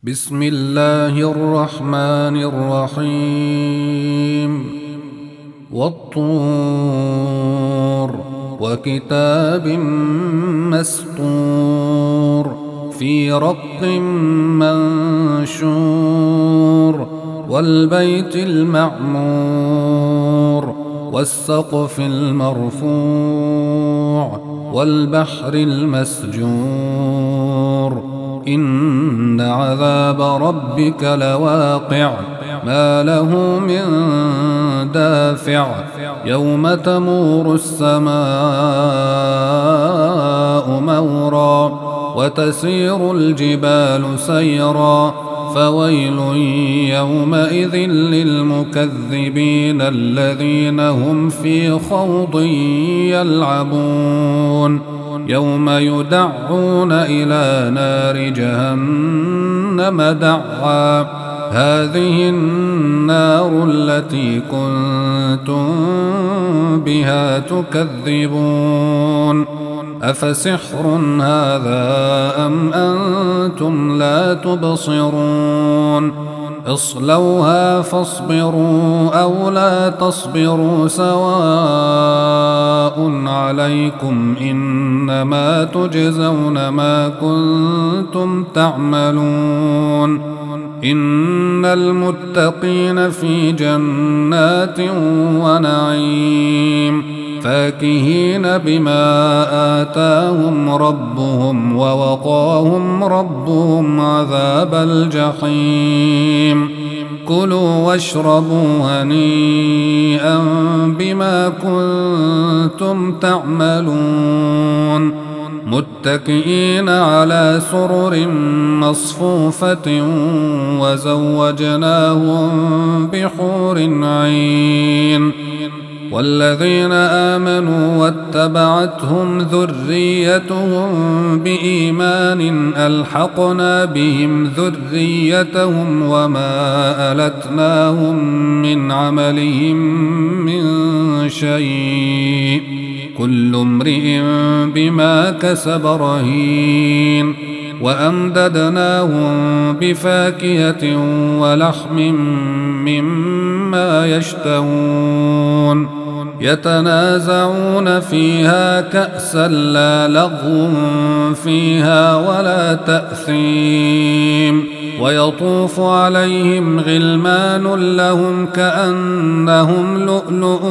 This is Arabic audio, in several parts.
بسم الله الرحمن الرحيم والطور وكتاب مسطور في رق منشور والبيت المعمور والسقف المرفوع والبحر المسجور إن عذاب ربك لواقع ما له من دافع يوم تمور السماء مورا وتسير الجبال سيرا فويل يومئذ للمكذبين الذين هم في خوض يلعبون يوم يدعون إلى نار جهنم دعا هذه النار التي كنتم بها تكذبون أفسحر هذا أم أنتم لا تبصرون اصلوها فاصبروا أو لا تصبروا سواء عليكم إنما تجزون ما كنتم تعملون إن المتقين في جنات ونعيم فاكهين بما آتاهم ربهم ووقاهم ربهم عذاب الجحيم كلوا واشربوا هنيئا بما كنتم تعملون متكئين على سرر مصفوفة وزوجناهم بحور عين والذين آمنوا واتبعتهم ذريتهم بإيمان ألحقنا بهم ذريتهم وما ألتناهم من عملهم من شيء كل امرئ بما كسب رهين وأمددناهم بفاكهة ولحم مما يشتهون يتنازعون فيها كأسا لا لغو فيها ولا تأثيم ويطوف عليهم غلمان لهم كأنهم لؤلؤ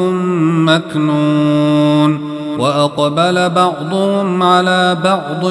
مكنون وأقبل بعضهم على بعض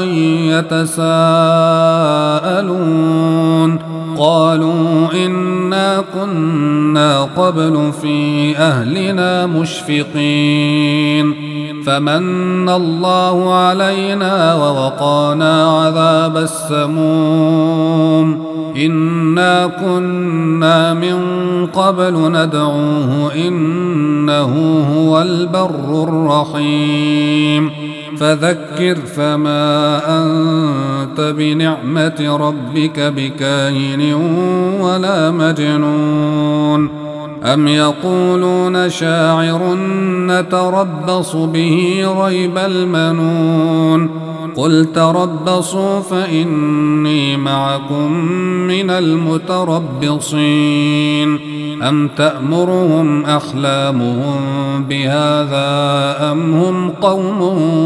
يتساءلون قالوا إنا كنا قبل في أهلنا مشفقين فمن الله علينا ووقانا عذاب السموم إنا كنا من قبل ندعوه إنه هو البر الرحيم فذكر فما أنت بنعمة ربك بكاهن ولا مجنون أم يقولون شاعر نتربص به ريب المنون قل تربصوا فإني معكم من المتربصين أم تأمرهم أحلامهم بهذا أم هم قوم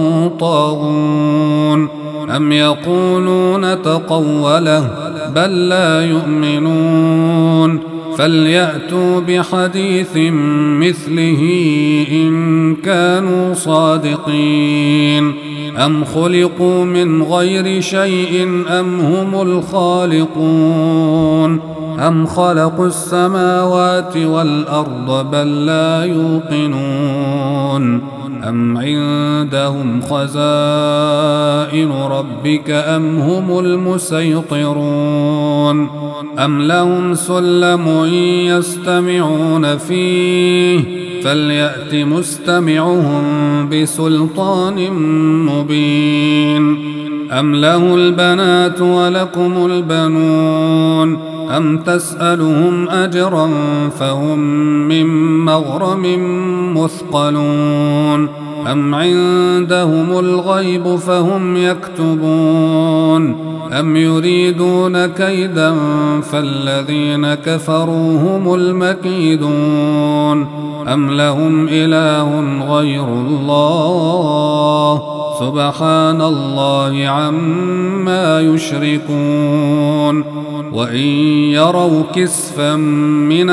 طاغون أم يقولون تقوله بل لا يؤمنون فليأتوا بحديث مثله إن كانوا صادقين أم خلقوا من غير شيء أم هم الخالقون أم خلقوا السماوات والأرض بل لا يوقنون أم عندهم خزائن ربك أم هم المسيطرون أم لهم سلم يستمعون فيه فليأت مستمعهم بسلطان مبين أم له البنات ولكم البنون أم تسألهم أجرا فهم من مغرم مثقلون أم عندهم الغيب فهم يكتبون أم يريدون كيدا فالذين كفروا هم المكيدون أم لهم إله غير الله سبحان الله عما يشركون وإن يروا كسفا من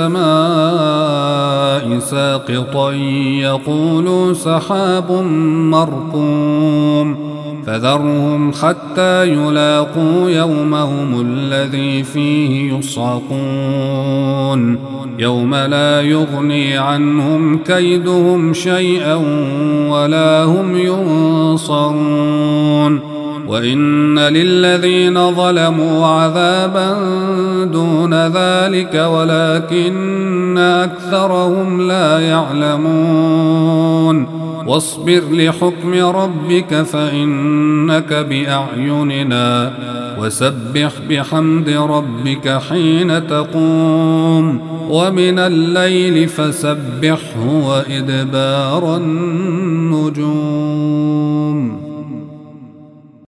السماء ساقطا يقولوا سحاب مركوم فذرهم حتى يلاقوا يومهم الذي فيه يصعقون يوم لا يغني عنهم كيدهم شيئا ولا هم ينصرون وإن للذين ظلموا عذابا دون ذلك ولكن أكثرهم لا يعلمون واصبر لحكم ربك فإنك بأعيننا وسبح بحمد ربك حين تقوم ومن الليل فسبحه وإدبار النجوم